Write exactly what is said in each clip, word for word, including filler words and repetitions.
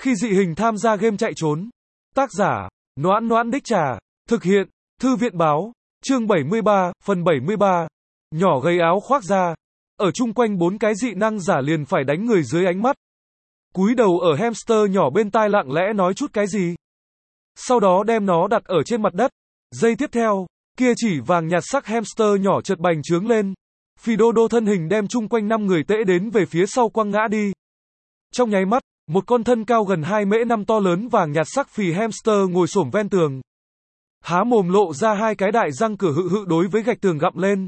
Khi dị hình tham gia game chạy trốn. Tác giả, Noãn Noãn Đích Trà. Thực hiện, Thư viện Báo. Chương bảy mươi ba, phần bảy mươi ba. Nhỏ gầy áo khoác ra. Ở chung quanh bốn cái dị năng giả liền phải đánh người dưới ánh mắt. Cúi đầu ở hamster nhỏ bên tai lặng lẽ nói chút cái gì. Sau đó đem nó đặt ở trên mặt đất. Giây tiếp theo, kia chỉ vàng nhạt sắc hamster nhỏ chợt bành trướng lên. Phì đô đô thân hình đem chung quanh năm người tễ đến về phía sau quăng ngã đi. Trong nháy mắt, một con thân cao gần hai mễ năm to lớn vàng nhạt sắc phì hamster ngồi xổm ven tường. Há mồm lộ ra hai cái đại răng cửa hự hự đối với gạch tường gặm lên.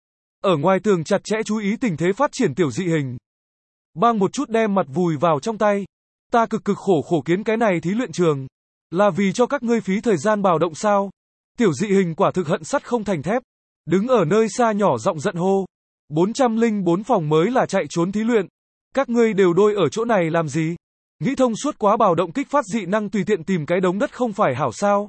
Ở ngoài tường chặt chẽ chú ý tình thế phát triển tiểu dị hình. Bang một chút đem mặt vùi vào trong tay. Ta cực cực khổ khổ kiến cái này thí luyện trường. Là vì cho các ngươi phí thời gian bào động sao? Tiểu dị hình quả thực hận sắt không thành thép. Đứng ở nơi xa nhỏ giọng giận hô. bốn trăm lẻ bốn phòng mới là chạy trốn thí luyện. Các ngươi đều đôi ở chỗ này làm gì? Nghĩ thông suốt quá bào động kích phát dị năng tùy tiện tìm cái đống đất không phải hảo sao?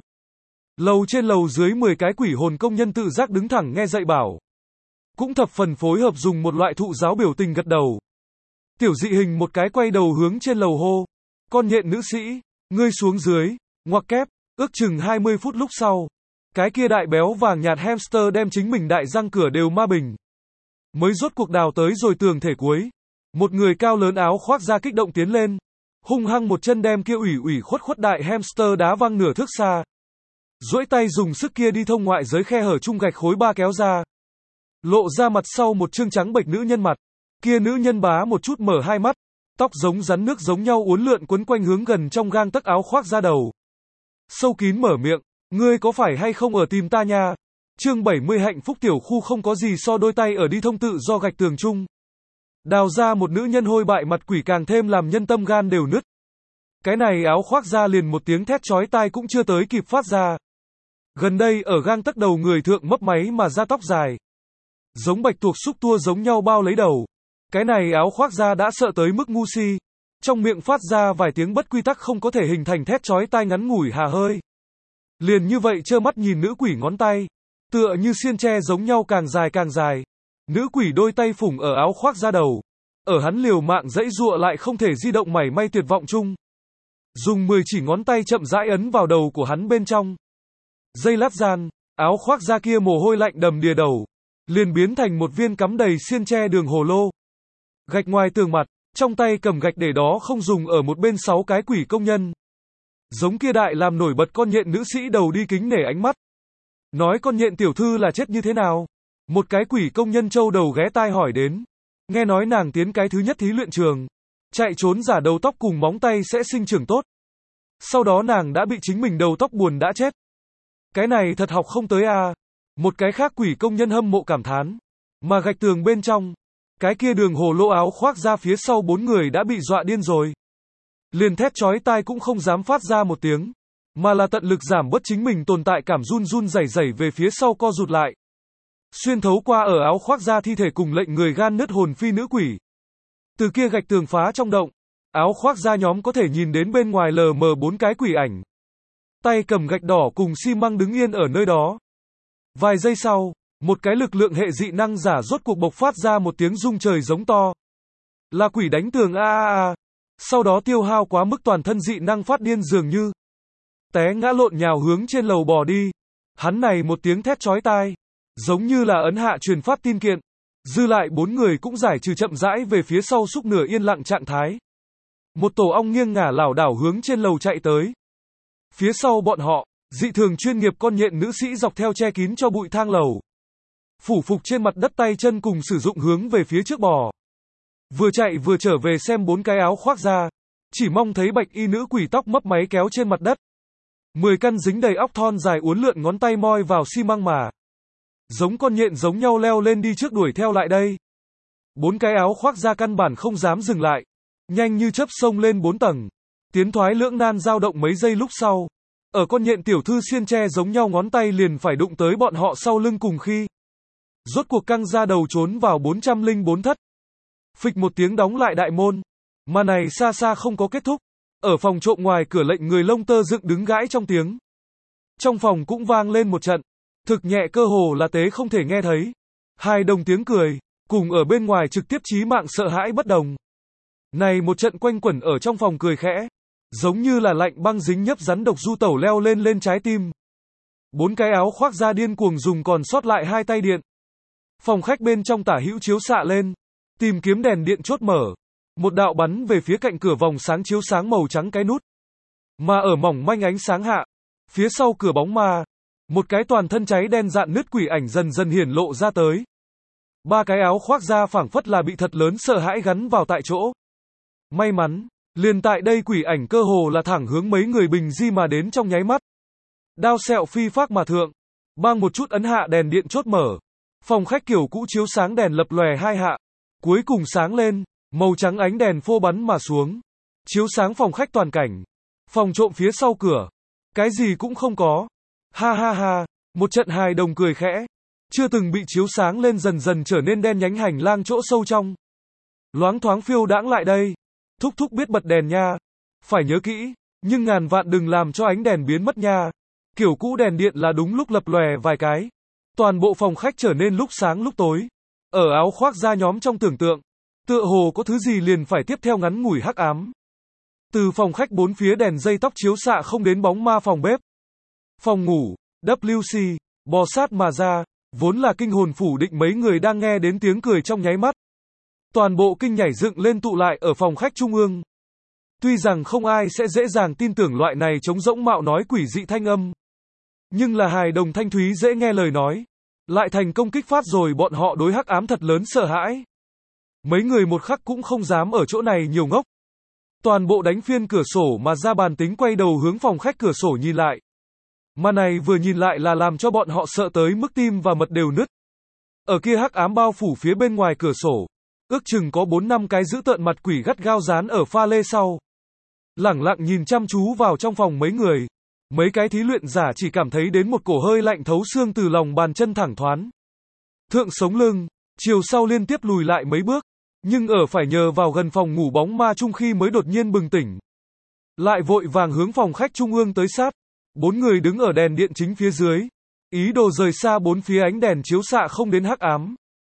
Lầu trên lầu dưới mười cái quỷ hồn công nhân tự giác đứng thẳng nghe dạy bảo. Cũng thập phần phối hợp dùng một loại thụ giáo biểu tình gật đầu. Tiểu dị hình một cái quay đầu hướng trên lầu hô. Con nhện nữ sĩ, ngươi xuống dưới, ngoặc kép, ước chừng hai mươi phút lúc sau. Cái kia đại béo vàng nhạt hamster đem chính mình đại răng cửa đều ma bình. Mới rốt cuộc đào tới rồi tường thể cuối. Một người cao lớn áo khoác ra kích động tiến lên. Hung hăng một chân đem kia ủy ủy khuất khuất đại hamster đá văng nửa thước xa. Duỗi tay dùng sức kia đi thông ngoại giới khe hở chung gạch khối ba kéo ra. Lộ ra mặt sau một trương trắng bệch nữ nhân mặt. Kia nữ nhân bá một chút mở hai mắt. Tóc giống rắn nước giống nhau uốn lượn quấn quanh hướng gần trong gang tấc áo khoác ra đầu. Sâu kín mở miệng. Ngươi có phải hay không ở tìm ta nha? Chương bảy mươi hạnh phúc tiểu khu không có gì so đôi tay ở đi thông tự do gạch tường chung. Đào ra một nữ nhân hôi bại mặt quỷ càng thêm làm nhân tâm gan đều nứt. Cái này áo khoác ra liền một tiếng thét chói tai cũng chưa tới kịp phát ra. Gần đây ở gang tấc đầu người thượng mấp máy mà ra tóc dài. Giống bạch tuộc xúc tua giống nhau bao lấy đầu. Cái này áo khoác ra đã sợ tới mức ngu si. Trong miệng phát ra vài tiếng bất quy tắc không có thể hình thành thét chói tai ngắn ngủi hà hơi. Liền như vậy trơ mắt nhìn nữ quỷ ngón tay. Tựa như xiên tre giống nhau càng dài càng dài. Nữ quỷ đôi tay phủng ở áo khoác ra đầu. Ở hắn liều mạng dãy dụa lại không thể di động mảy may tuyệt vọng chung. Dùng mười chỉ ngón tay chậm rãi ấn vào đầu của hắn bên trong. Giây lát gian, áo khoác ra kia mồ hôi lạnh đầm đìa đầu. Liền biến thành một viên cắm đầy xiên tre đường hồ lô. Gạch ngoài tường mặt, trong tay cầm gạch để đó không dùng ở một bên sáu cái quỷ công nhân. Giống kia đại làm nổi bật con nhện nữ sĩ đầu đi kính nể ánh mắt. Nói con nhện tiểu thư là chết như thế nào? Một cái quỷ công nhân châu đầu ghé tai hỏi đến. Nghe nói nàng tiến cái thứ nhất thí luyện trường. Chạy trốn giả đầu tóc cùng móng tay sẽ sinh trưởng tốt. Sau đó nàng đã bị chính mình đầu tóc buồn đã chết. Cái này thật học không tới à. Một cái khác quỷ công nhân hâm mộ cảm thán. Mà gạch tường bên trong. Cái kia đường hồ lô áo khoác ra phía sau bốn người đã bị dọa điên rồi. Liền thét chói tai cũng không dám phát ra một tiếng. Mà là tận lực giảm bớt chính mình tồn tại cảm run run rẩy rẩy về phía sau co rụt lại. Xuyên thấu qua ở áo khoác ra thi thể cùng lệnh người gan nứt hồn phi nữ quỷ. Từ kia gạch tường phá trong động. Áo khoác ra nhóm có thể nhìn đến bên ngoài lờ mờ bốn cái quỷ ảnh. Tay cầm gạch đỏ cùng xi măng đứng yên ở nơi đó. Vài giây sau, một cái lực lượng hệ dị năng giả rốt cuộc bộc phát ra một tiếng rung trời giống to. Là quỷ đánh tường a a a. Sau đó tiêu hao quá mức toàn thân dị năng phát điên dường như. Té ngã lộn nhào hướng trên lầu bò đi. Hắn này một tiếng thét chói tai. Giống như là ấn hạ truyền phát tin kiện. Dư lại bốn người cũng giải trừ chậm rãi về phía sau xúc nửa yên lặng trạng thái. Một tổ ong nghiêng ngả lảo đảo hướng trên lầu chạy tới. Phía sau bọn họ, dị thường chuyên nghiệp con nhện nữ sĩ dọc theo che kín cho bụi thang lầu. Phủ phục trên mặt đất tay chân cùng sử dụng hướng về phía trước bò. Vừa chạy vừa trở về xem bốn cái áo khoác ra. Chỉ mong thấy bạch y nữ quỷ tóc mấp máy kéo trên mặt đất. Mười căn dính đầy óc thon dài uốn lượn ngón tay moi vào xi măng mà. Giống con nhện giống nhau leo lên đi trước đuổi theo lại đây. Bốn cái áo khoác ra căn bản không dám dừng lại. Nhanh như chớp xông lên bốn tầng. Tiến thoái lưỡng nan dao động mấy giây lúc sau. Ở con nhện tiểu thư xiên tre giống nhau ngón tay liền phải đụng tới bọn họ sau lưng cùng khi. Rốt cuộc căng ra đầu trốn vào bốn trăm lẻ bốn thất. Phịch một tiếng đóng lại đại môn. Mà này xa xa không có kết thúc. Ở phòng trộm ngoài cửa lệnh người lông tơ dựng đứng gãi trong tiếng. Trong phòng cũng vang lên một trận. Thực nhẹ cơ hồ là tế không thể nghe thấy. Hai đồng tiếng cười. Cùng ở bên ngoài trực tiếp chí mạng sợ hãi bất đồng. Này một trận quanh quẩn ở trong phòng cười khẽ. Giống như là lạnh băng dính nhấp rắn độc du tẩu leo lên lên trái tim. Bốn cái áo khoác da điên cuồng dùng còn sót lại hai tay điện. Phòng khách bên trong tả hữu chiếu xạ lên. Tìm kiếm đèn điện chốt mở. Một đạo bắn về phía cạnh cửa vòng sáng chiếu sáng màu trắng cái nút. Mà ở mỏng manh ánh sáng hạ. Phía sau cửa bóng ma. Một cái toàn thân cháy đen dạn nứt quỷ ảnh dần dần hiển lộ ra tới. Ba cái áo khoác da phảng phất là bị thật lớn sợ hãi gắn vào tại chỗ. May mắn, liền tại đây quỷ ảnh cơ hồ là thẳng hướng mấy người bình di mà đến trong nháy mắt. Đao sẹo phi phác mà thượng. Bang một chút ấn hạ đèn điện chốt mở. Phòng khách kiểu cũ chiếu sáng đèn lập lòe hai hạ. Cuối cùng sáng lên, màu trắng ánh đèn phô bắn mà xuống. Chiếu sáng phòng khách toàn cảnh. Phòng trộm phía sau cửa. Cái gì cũng không có. Ha ha ha, một trận hài đồng cười khẽ. Chưa từng bị chiếu sáng lên dần dần trở nên đen nhánh hành lang chỗ sâu trong. Loáng thoáng phiêu đãng lại đây. Thúc thúc biết bật đèn nha. Phải nhớ kỹ, nhưng ngàn vạn đừng làm cho ánh đèn biến mất nha. Kiểu cũ đèn điện là đúng lúc lập lòe vài cái. Toàn bộ phòng khách trở nên lúc sáng lúc tối. Ở áo khoác da nhóm trong tưởng tượng. Tựa hồ có thứ gì liền phải tiếp theo ngắn ngủi hắc ám. Từ phòng khách bốn phía đèn dây tóc chiếu xạ không đến bóng ma phòng bếp. Phòng ngủ, vê kép xê, bò sát mà ra, vốn là kinh hồn phủ định mấy người đang nghe đến tiếng cười trong nháy mắt. Toàn bộ kinh nhảy dựng lên tụ lại ở phòng khách trung ương. Tuy rằng không ai sẽ dễ dàng tin tưởng loại này trống rỗng mạo nói quỷ dị thanh âm. Nhưng là hài đồng thanh thúy dễ nghe lời nói. Lại thành công kích phát rồi bọn họ đối hắc ám thật lớn sợ hãi. Mấy người một khắc cũng không dám ở chỗ này nhiều ngốc. Toàn bộ đánh phiên cửa sổ mà ra bàn tính quay đầu hướng phòng khách cửa sổ nhìn lại. Mà này vừa nhìn lại là làm cho bọn họ sợ tới mức tim và mật đều nứt. Ở kia hắc ám bao phủ phía bên ngoài cửa sổ. Ước chừng có bốn năm cái dữ tợn mặt quỷ gắt gao dán ở pha lê sau. Lẳng lặng nhìn chăm chú vào trong phòng mấy người. Mấy cái thí luyện giả chỉ cảm thấy đến một cổ hơi lạnh thấu xương từ lòng bàn chân thẳng thoán. Thượng sống lưng, chiều sau liên tiếp lùi lại mấy bước. Nhưng ở phải nhờ vào gần phòng ngủ bóng ma chung khi mới đột nhiên bừng tỉnh. Lại vội vàng hướng phòng khách trung ương tới sát. Bốn người đứng ở đèn điện chính phía dưới. Ý đồ rời xa bốn phía ánh đèn chiếu xạ không đến hắc ám.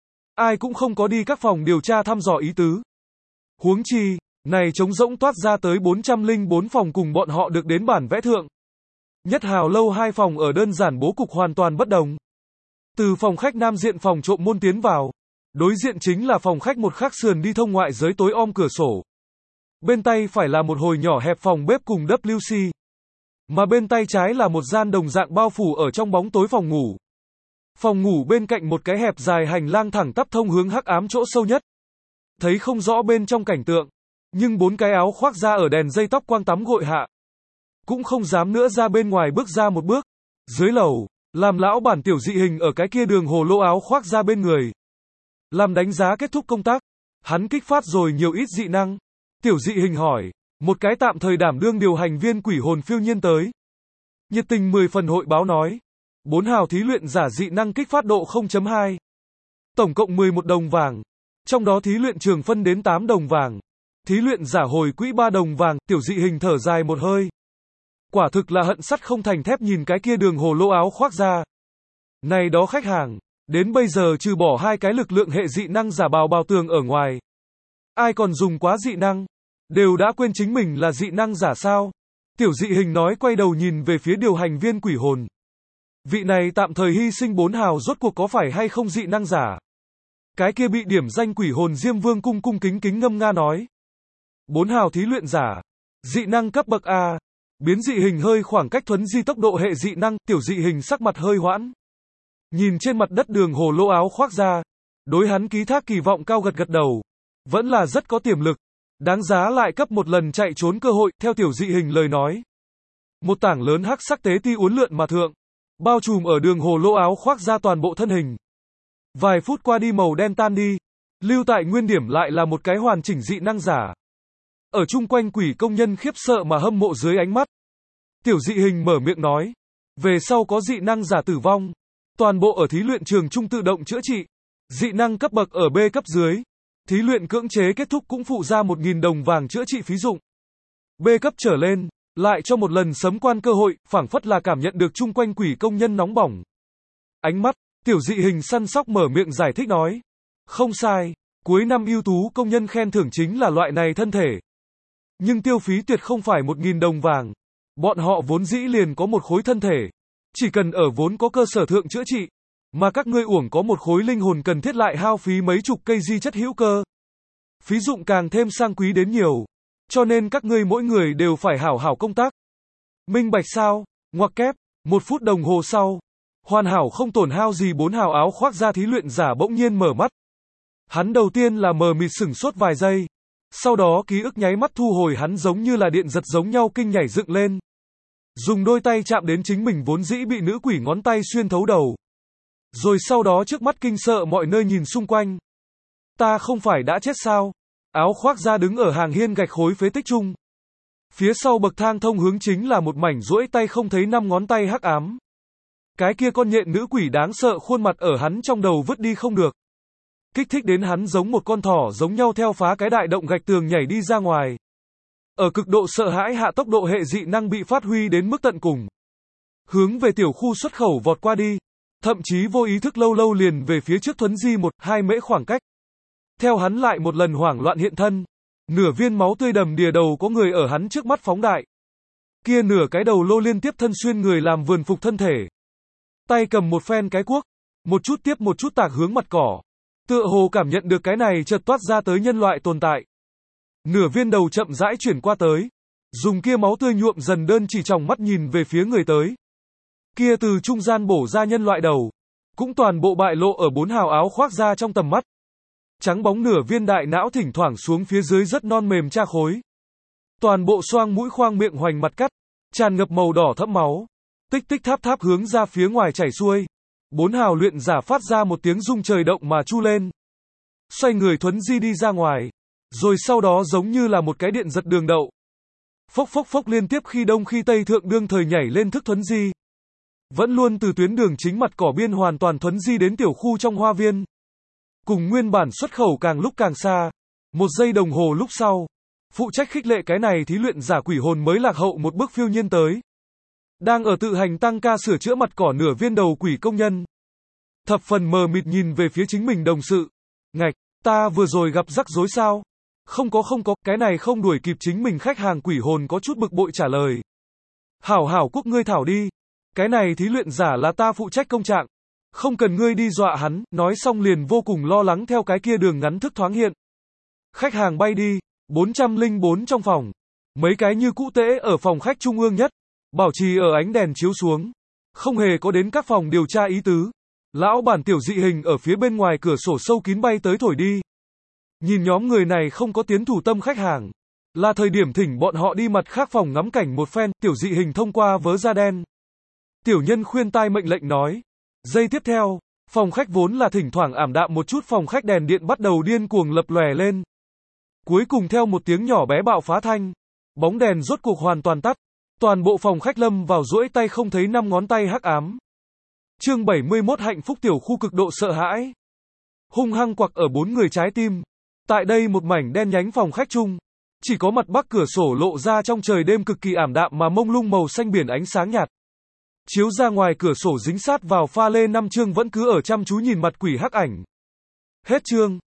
Ai cũng không có đi các phòng điều tra thăm dò ý tứ. Huống chi, này trống rỗng toát ra tới bốn trăm lẻ bốn phòng cùng bọn họ được đến bản vẽ thượng. Nhất hào lâu hai phòng ở đơn giản bố cục hoàn toàn bất đồng. Từ phòng khách nam diện phòng trộm môn tiến vào. Đối diện chính là phòng khách một khắc sườn đi thông ngoại giới tối om cửa sổ. Bên tay phải là một hồi nhỏ hẹp phòng bếp cùng vê kép xê. Mà bên tay trái là một gian đồng dạng bao phủ ở trong bóng tối phòng ngủ. Phòng ngủ bên cạnh một cái hẹp dài hành lang thẳng tắp thông hướng hắc ám chỗ sâu nhất. Thấy không rõ bên trong cảnh tượng. Nhưng bốn cái áo khoác da ở đèn dây tóc quang tắm gội hạ. Cũng không dám nữa ra bên ngoài bước ra một bước. Dưới lầu, làm lão bản tiểu dị hình ở cái kia đường hồ lô áo khoác da bên người. Làm đánh giá kết thúc công tác. Hắn kích phát rồi nhiều ít dị năng. Tiểu dị hình hỏi. Một cái tạm thời đảm đương điều hành viên quỷ hồn phiêu nhiên tới. Nhiệt tình mười phần hội báo nói. Bốn hào thí luyện giả dị năng kích phát độ không chấm hai. Tổng cộng mười một đồng vàng. Trong đó thí luyện trường phân đến tám đồng vàng. Thí luyện giả hồi quỹ ba đồng vàng. Tiểu dị hình thở dài một hơi. Quả thực là hận sắt không thành thép nhìn cái kia đường hồ lô áo khoác ra. Này đó khách hàng. Đến bây giờ trừ bỏ hai cái lực lượng hệ dị năng giả bào bào tường ở ngoài. Ai còn dùng quá dị năng? Đều đã quên chính mình là dị năng giả sao? Tiểu dị hình nói quay đầu nhìn về phía điều hành viên quỷ hồn. Vị này tạm thời hy sinh bốn hào rốt cuộc có phải hay không dị năng giả? Cái kia bị điểm danh quỷ hồn Diêm Vương cung cung kính kính ngâm nga nói. Bốn hào thí luyện giả. Dị năng cấp bậc A. Biến dị hình hơi khoảng cách thuấn di tốc độ hệ dị năng, tiểu dị hình sắc mặt hơi hoãn. Nhìn trên mặt đất đường hồ lô áo khoác ra. Đối hắn ký thác kỳ vọng cao gật gật đầu. Vẫn là rất có tiềm lực. Đáng giá lại cấp một lần chạy trốn cơ hội, theo tiểu dị hình lời nói. Một tảng lớn hắc sắc tế ti uốn lượn mà thượng. Bao trùm ở đường hồ lô áo khoác ra toàn bộ thân hình. Vài phút qua đi màu đen tan đi. Lưu tại nguyên điểm lại là một cái hoàn chỉnh dị năng giả. Ở chung quanh quỷ công nhân khiếp sợ mà hâm mộ dưới ánh mắt. Tiểu dị hình mở miệng nói. Về sau có dị năng giả tử vong. Toàn bộ ở thí luyện trường trung tự động chữa trị. Dị năng cấp bậc ở B cấp dưới. Thí luyện cưỡng chế kết thúc cũng phụ ra một nghìn đồng vàng chữa trị phí dụng. B cấp trở lên, lại cho một lần sấm quan cơ hội, phảng phất là cảm nhận được chung quanh quỷ công nhân nóng bỏng. Ánh mắt, tiểu dị hình săn sóc mở miệng giải thích nói. Không sai, cuối năm ưu tú công nhân khen thưởng chính là loại này thân thể. Nhưng tiêu phí tuyệt không phải một nghìn đồng vàng. Bọn họ vốn dĩ liền có một khối thân thể. Chỉ cần ở vốn có cơ sở thượng chữa trị. Mà các ngươi uổng có một khối linh hồn cần thiết lại hao phí mấy chục cây di chất hữu cơ. Phí dụng càng thêm sang quý đến nhiều. Cho nên các ngươi mỗi người đều phải hảo hảo công tác. Minh bạch sao? Ngoặc kép. Một phút đồng hồ sau. Hoàn hảo không tổn hao gì bốn hào áo khoác da thí luyện giả bỗng nhiên mở mắt. Hắn đầu tiên là mờ mịt sửng sốt vài giây. Sau đó ký ức nháy mắt thu hồi, hắn giống như là điện giật giống nhau kinh nhảy dựng lên. Dùng đôi tay chạm đến chính mình vốn dĩ bị nữ quỷ ngón tay xuyên thấu đầu. Rồi sau đó trước mắt kinh sợ mọi nơi nhìn xung quanh. Ta không phải đã chết sao? Áo khoác da đứng ở hàng hiên gạch khối phế tích chung. Phía sau bậc thang thông hướng chính là một mảnh duỗi tay không thấy năm ngón tay hắc ám. Cái kia con nhện nữ quỷ đáng sợ khuôn mặt ở hắn trong đầu vứt đi không được. Kích thích đến hắn giống một con thỏ giống nhau theo phá cái đại động gạch tường nhảy đi ra ngoài. Ở cực độ sợ hãi hạ, tốc độ hệ dị năng bị phát huy đến mức tận cùng. Hướng về tiểu khu xuất khẩu vọt qua đi. Thậm chí vô ý thức lâu lâu liền về phía trước thuấn di một, hai mễ khoảng cách. Theo hắn lại một lần hoảng loạn hiện thân. Nửa viên máu tươi đầm đìa đầu có người ở hắn trước mắt phóng đại. Kia nửa cái đầu lô liên tiếp thân xuyên người làm vườn phục thân thể. Tay cầm một phen cái cuốc. Một chút tiếp một chút tạc hướng mặt cỏ. Tựa hồ cảm nhận được cái này chợt toát ra tới nhân loại tồn tại. Nửa viên đầu chậm rãi chuyển qua tới. Dùng kia máu tươi nhuộm dần đơn chỉ tròng mắt nhìn về phía người tới. Kia từ trung gian bổ ra nhân loại đầu. Cũng toàn bộ bại lộ ở bốn hào áo khoác da trong tầm mắt. Trắng bóng nửa viên đại não thỉnh thoảng xuống phía dưới rất non mềm tra khối. Toàn bộ xoang mũi khoang miệng hoành mặt cắt. Tràn ngập màu đỏ thẫm máu. Tích tích tháp tháp hướng ra phía ngoài chảy xuôi. Bốn hào luyện giả phát ra một tiếng rung trời động mà chu lên. Xoay người thuấn di đi ra ngoài. Rồi sau đó giống như là một cái điện giật đường đậu. Phốc phốc phốc liên tiếp khi đông khi tây thượng đương thời nhảy lên thức thuấn di. Vẫn luôn từ tuyến đường chính mặt cỏ biên hoàn toàn thuấn di đến tiểu khu trong hoa viên. Cùng nguyên bản xuất khẩu càng lúc càng xa. Một giây đồng hồ lúc sau. Phụ trách khích lệ cái này thí luyện giả quỷ hồn mới lạc hậu một bước phiêu nhiên tới. Đang ở tự hành tăng ca sửa chữa mặt cỏ nửa viên đầu quỷ công nhân. Thập phần mờ mịt nhìn về phía chính mình đồng sự. Ngạch, ta vừa rồi gặp rắc rối sao? Không có không có, cái này không đuổi kịp chính mình khách hàng quỷ hồn có chút bực bội trả lời. Hảo hảo quốc ngươi thảo đi. Cái này thí luyện giả là ta phụ trách công trạng. Không cần ngươi đi dọa hắn, nói xong liền vô cùng lo lắng theo cái kia đường ngắn thức thoáng hiện. Khách hàng bay đi, bốn trăm lẻ bốn trong phòng. Mấy cái như cũ tễ ở phòng khách trung ương nhất. Bảo trì ở ánh đèn chiếu xuống. Không hề có đến các phòng điều tra ý tứ. Lão bản tiểu dị hình ở phía bên ngoài cửa sổ sâu kín bay tới thổi đi. Nhìn nhóm người này không có tiến thủ tâm khách hàng. Là thời điểm thỉnh bọn họ đi mặt khác phòng ngắm cảnh một phen, tiểu dị hình thông qua vớ da đen. Tiểu nhân khuyên tai mệnh lệnh nói. Giây tiếp theo, phòng khách vốn là thỉnh thoảng ảm đạm một chút phòng khách đèn điện bắt đầu điên cuồng lập lòe lên. Cuối cùng theo một tiếng nhỏ bé bạo phá thanh. Bóng đèn rốt cuộc hoàn toàn tắt. Toàn bộ phòng khách lâm vào duỗi tay không thấy năm ngón tay hắc ám. Chương bảy mươi mốt hạnh phúc tiểu khu cực độ sợ hãi. Hung hăng quặc ở bốn người trái tim. Tại đây một mảnh đen nhánh phòng khách chung. Chỉ có mặt bắc cửa sổ lộ ra trong trời đêm cực kỳ ảm đạm mà mông lung màu xanh biển ánh sáng nhạt. Chiếu ra ngoài cửa sổ dính sát vào pha lê năm chương vẫn cứ ở chăm chú nhìn mặt quỷ hắc ảnh. Hết chương.